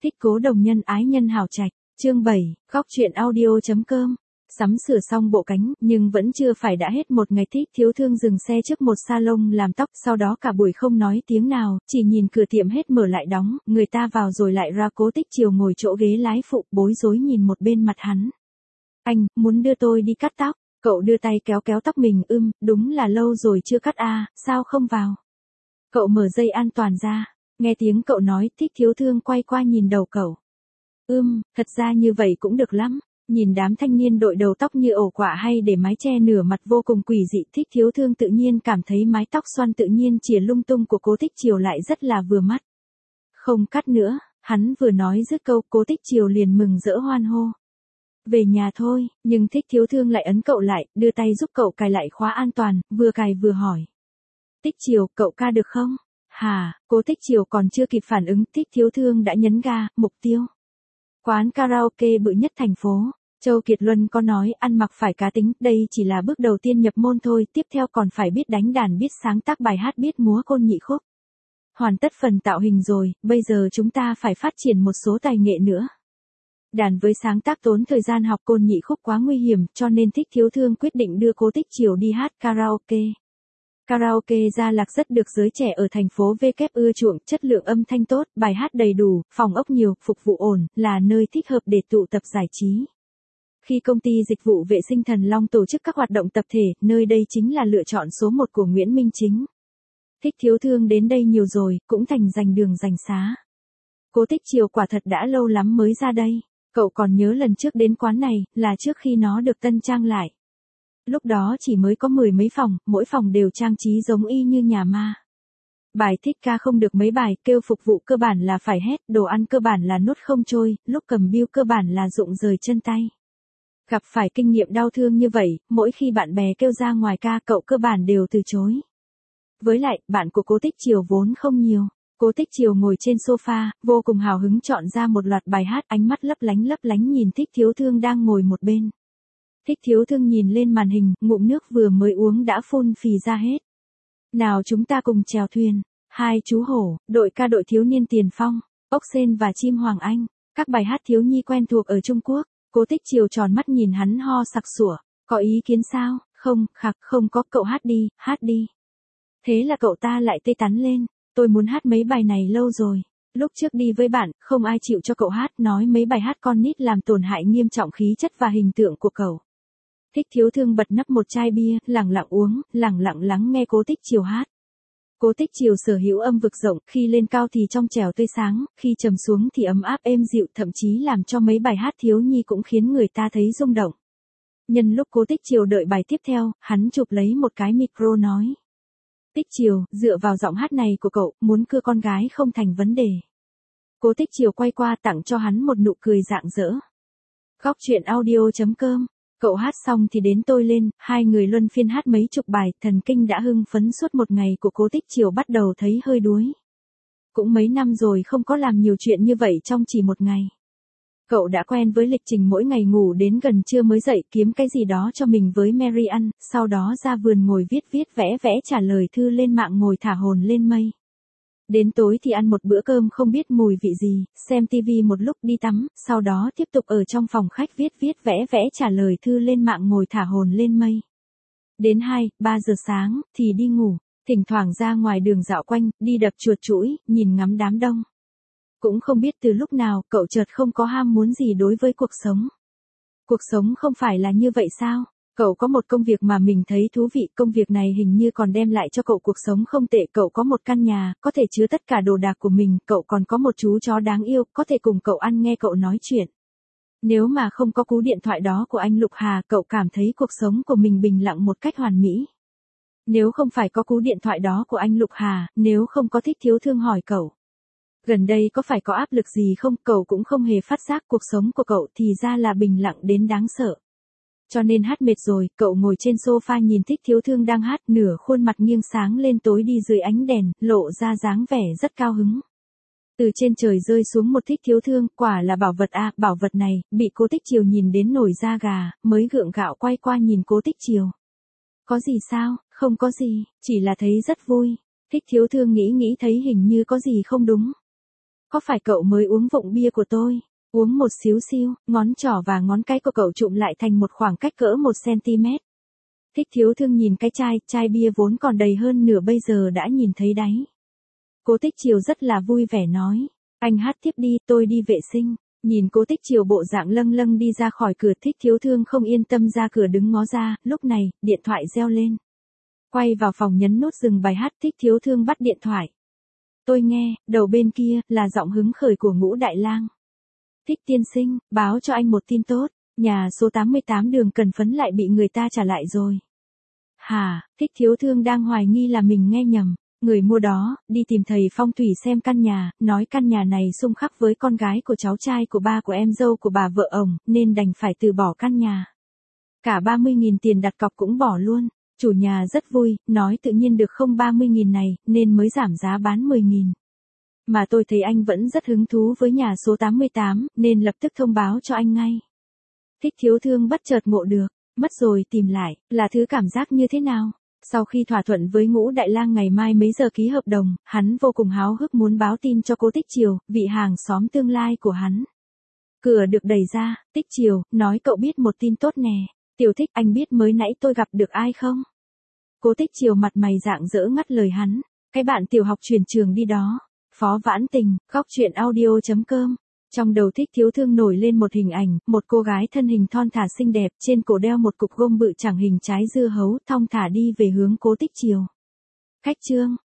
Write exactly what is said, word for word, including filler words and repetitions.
Thích Cố Đồng Nhân ái nhân hào trạch, chương bảy, góc truyện audio.com. Sắm sửa xong bộ cánh, nhưng vẫn chưa phải đã hết một ngày. Thích Thiếu Thương dừng xe trước một salon làm tóc, sau đó cả buổi không nói tiếng nào, chỉ nhìn cửa tiệm hết mở lại đóng, người ta vào rồi lại ra. Cố Tích Chiều ngồi chỗ ghế lái phụ, bối rối nhìn một bên mặt hắn. Anh, muốn đưa tôi đi cắt tóc. Cậu đưa tay kéo kéo tóc mình, ưm, đúng là lâu rồi chưa cắt à, sao không vào? Cậu mở dây an toàn ra. Nghe tiếng cậu nói, Thích Thiếu Thương quay qua nhìn đầu cậu. Ưm, thật ra như vậy cũng được lắm. Nhìn đám thanh niên đội đầu tóc như ổ quả hay để mái che nửa mặt vô cùng quỷ dị. Thích Thiếu Thương tự nhiên cảm thấy mái tóc xoăn tự nhiên chìa lung tung của Cố Tích Chiều lại rất là vừa mắt. Không cắt nữa, hắn vừa nói dứt câu, Cố Tích Chiều liền mừng rỡ hoan hô. Về nhà thôi, nhưng Thích Thiếu Thương lại ấn cậu lại, đưa tay giúp cậu cài lại khóa an toàn, vừa cài vừa hỏi. Tích Chiều, cậu ca được không? Hà, Cố Tích Chiều còn chưa kịp phản ứng, Thích Thiếu Thương đã nhấn ga, mục tiêu. Quán karaoke bự nhất thành phố. Châu Kiệt Luân có nói ăn mặc phải cá tính, đây chỉ là bước đầu tiên nhập môn thôi, tiếp theo còn phải biết đánh đàn, biết sáng tác bài hát, biết múa côn nhị khúc. Hoàn tất phần tạo hình rồi, bây giờ chúng ta phải phát triển một số tài nghệ nữa. Đàn với sáng tác tốn thời gian, học côn nhị khúc quá nguy hiểm, cho nên Thích Thiếu Thương quyết định đưa Cố Tích Chiều đi hát karaoke. Karaoke Gia Lạc rất được giới trẻ ở thành phố V kép ưa chuộng, chất lượng âm thanh tốt, bài hát đầy đủ, phòng ốc nhiều, phục vụ ổn, là nơi thích hợp để tụ tập giải trí. Khi công ty dịch vụ vệ sinh Thần Long tổ chức các hoạt động tập thể, nơi đây chính là lựa chọn số một của Nguyễn Minh Chính. Thích Thiếu Thương đến đây nhiều rồi, cũng thành giành đường giành xá. Cố Tích Chiều quả thật đã lâu lắm mới ra đây. Cậu còn nhớ lần trước đến quán này, là trước khi nó được tân trang lại. Lúc đó chỉ mới có mười mấy phòng, mỗi phòng đều trang trí giống y như nhà ma. Bài thích ca không được mấy bài, kêu phục vụ cơ bản là phải hét, đồ ăn cơ bản là nuốt không trôi, lúc cầm bill cơ bản là rụng rời chân tay. Gặp phải kinh nghiệm đau thương như vậy, mỗi khi bạn bè kêu ra ngoài ca, cậu cơ bản đều từ chối. Với lại, bạn của Cố Tích Chiều vốn không nhiều. Cố Tích Chiều ngồi trên sofa, vô cùng hào hứng chọn ra một loạt bài hát, ánh mắt lấp lánh lấp lánh nhìn Thích Thiếu Thương đang ngồi một bên. Thích Thiếu Thương nhìn lên màn hình, ngụm nước vừa mới uống đã phun phì ra hết. Nào chúng ta cùng chèo thuyền. Hai chú hổ, đội ca đội thiếu niên tiền phong, ốc sên và chim hoàng anh. Các bài hát thiếu nhi quen thuộc ở Trung Quốc. Cố Tích Chiều tròn mắt nhìn hắn ho sặc sủa. Có ý kiến sao? Không, khạc, không có, cậu hát đi, hát đi. Thế là cậu ta lại tê tắn lên. Tôi muốn hát mấy bài này lâu rồi. Lúc trước đi với bạn, không ai chịu cho cậu hát, nói mấy bài hát con nít làm tổn hại nghiêm trọng khí chất và hình tượng của cậu. Thích Thiếu Thương bật nắp một chai bia, lẳng lặng uống, lẳng lặng lắng nghe Cố Tích Chiều hát. Cố Tích Chiều sở hữu âm vực rộng, khi lên cao thì trong trẻo tươi sáng, khi trầm xuống thì ấm áp êm dịu, thậm chí làm cho mấy bài hát thiếu nhi cũng khiến người ta thấy rung động. Nhân lúc Cố Tích Chiều đợi bài tiếp theo, hắn chụp lấy một cái micro nói. Tích Chiều, dựa vào giọng hát này của cậu, muốn cưa con gái không thành vấn đề. Cố Tích Chiều quay qua tặng cho hắn một nụ cười rạng rỡ. Góc truyện audio.com. Cậu hát xong thì đến tôi lên, hai người luân phiên hát mấy chục bài, thần kinh đã hưng phấn suốt một ngày của Cố Tích Chiều bắt đầu thấy hơi đuối. Cũng mấy năm rồi không có làm nhiều chuyện như vậy trong chỉ một ngày. Cậu đã quen với lịch trình mỗi ngày ngủ đến gần trưa mới dậy, kiếm cái gì đó cho mình với Mary ăn, sau đó ra vườn ngồi viết viết vẽ vẽ, trả lời thư lên mạng, ngồi thả hồn lên mây. Đến tối thì ăn một bữa cơm không biết mùi vị gì, xem tivi một lúc, đi tắm, sau đó tiếp tục ở trong phòng khách viết viết vẽ vẽ, trả lời thư lên mạng, ngồi thả hồn lên mây. Đến hai, ba giờ sáng, thì đi ngủ, thỉnh thoảng ra ngoài đường dạo quanh, đi đập chuột chũi, nhìn ngắm đám đông. Cũng không biết từ lúc nào, cậu chợt không có ham muốn gì đối với cuộc sống. Cuộc sống không phải là như vậy sao? Cậu có một công việc mà mình thấy thú vị, công việc này hình như còn đem lại cho cậu cuộc sống không tệ, cậu có một căn nhà, có thể chứa tất cả đồ đạc của mình, cậu còn có một chú chó đáng yêu, có thể cùng cậu ăn nghe cậu nói chuyện. Nếu mà không có cú điện thoại đó của anh Lục Hà, cậu cảm thấy cuộc sống của mình bình lặng một cách hoàn mỹ. Nếu không phải có cú điện thoại đó của anh Lục Hà, nếu không có Thích Thiếu Thương hỏi cậu. Gần đây có phải có áp lực gì không, cậu cũng không hề phát giác cuộc sống của cậu thì ra là bình lặng đến đáng sợ. Cho nên hát mệt rồi, cậu ngồi trên sofa nhìn Thích Thiếu Thương đang hát, nửa khuôn mặt nghiêng sáng lên tối đi dưới ánh đèn, lộ ra dáng vẻ rất cao hứng. Từ trên trời rơi xuống một Thích Thiếu Thương, quả là bảo vật a, bảo vật này, bị Cố Tích Chiều nhìn đến nổi da gà, mới gượng gạo quay qua nhìn Cố Tích Chiều. Có gì sao, không có gì, chỉ là thấy rất vui. Thích Thiếu Thương nghĩ nghĩ thấy hình như có gì không đúng. có phải cậu mới uống vụng bia của tôi? Uống một xíu xiu, ngón trỏ và ngón cái của cậu chụm lại thành một khoảng cách cỡ một xăng-ti-mét. Thích Thiếu Thương nhìn cái chai, chai bia vốn còn đầy hơn nửa bây giờ đã nhìn thấy đáy. Cố Tích Chiều rất là vui vẻ nói, anh hát tiếp đi, tôi đi vệ sinh. Nhìn Cố Tích Chiều bộ dạng lâng lâng đi ra khỏi cửa, Thích Thiếu Thương không yên tâm ra cửa đứng ngó ra, lúc này, điện thoại reo lên. Quay vào phòng nhấn nút dừng bài hát, Thích Thiếu Thương bắt điện thoại. Tôi nghe, đầu bên kia, là giọng hứng khởi của Ngũ Đại Lang. Thích tiên sinh, báo cho anh một tin tốt, nhà số tám mươi tám đường Cần Phấn lại bị người ta trả lại rồi. Hả, Thích Thiếu Thương đang hoài nghi là mình nghe nhầm. Người mua đó, đi tìm thầy phong thủy xem căn nhà, nói căn nhà này xung khắc với con gái của cháu trai của ba của em dâu của bà vợ ổng, nên đành phải từ bỏ căn nhà. Cả ba mươi nghìn tiền đặt cọc cũng bỏ luôn. Chủ nhà rất vui, nói tự nhiên được không ba mươi nghìn này, nên mới giảm giá bán mười nghìn. Mà tôi thấy anh vẫn rất hứng thú với nhà số tám mươi tám, nên lập tức thông báo cho anh ngay. Thích Thiếu Thương bất chợt ngộ được, mất rồi tìm lại, là thứ cảm giác như thế nào? Sau khi thỏa thuận với Ngũ Đại Lang ngày mai mấy giờ ký hợp đồng, hắn vô cùng háo hức muốn báo tin cho Cố Tích Chiều, vị hàng xóm tương lai của hắn. Cửa được đẩy ra, Tích Chiều, nói cậu biết một tin tốt nè. Tiểu Thích, anh biết mới nãy tôi gặp được ai không? Cố Tích Chiều mặt mày rạng rỡ ngắt lời hắn, cái bạn tiểu học chuyển trường đi đó. Phó Vãn Tình, góc truyện audio chấm com. Trong đầu Thích Thiếu Thương nổi lên một hình ảnh, một cô gái thân hình thon thả xinh đẹp, trên cổ đeo một cục gôm bự chẳng hình trái dưa hấu, thong thả đi về hướng Cố Tích Chiều. Khách trương,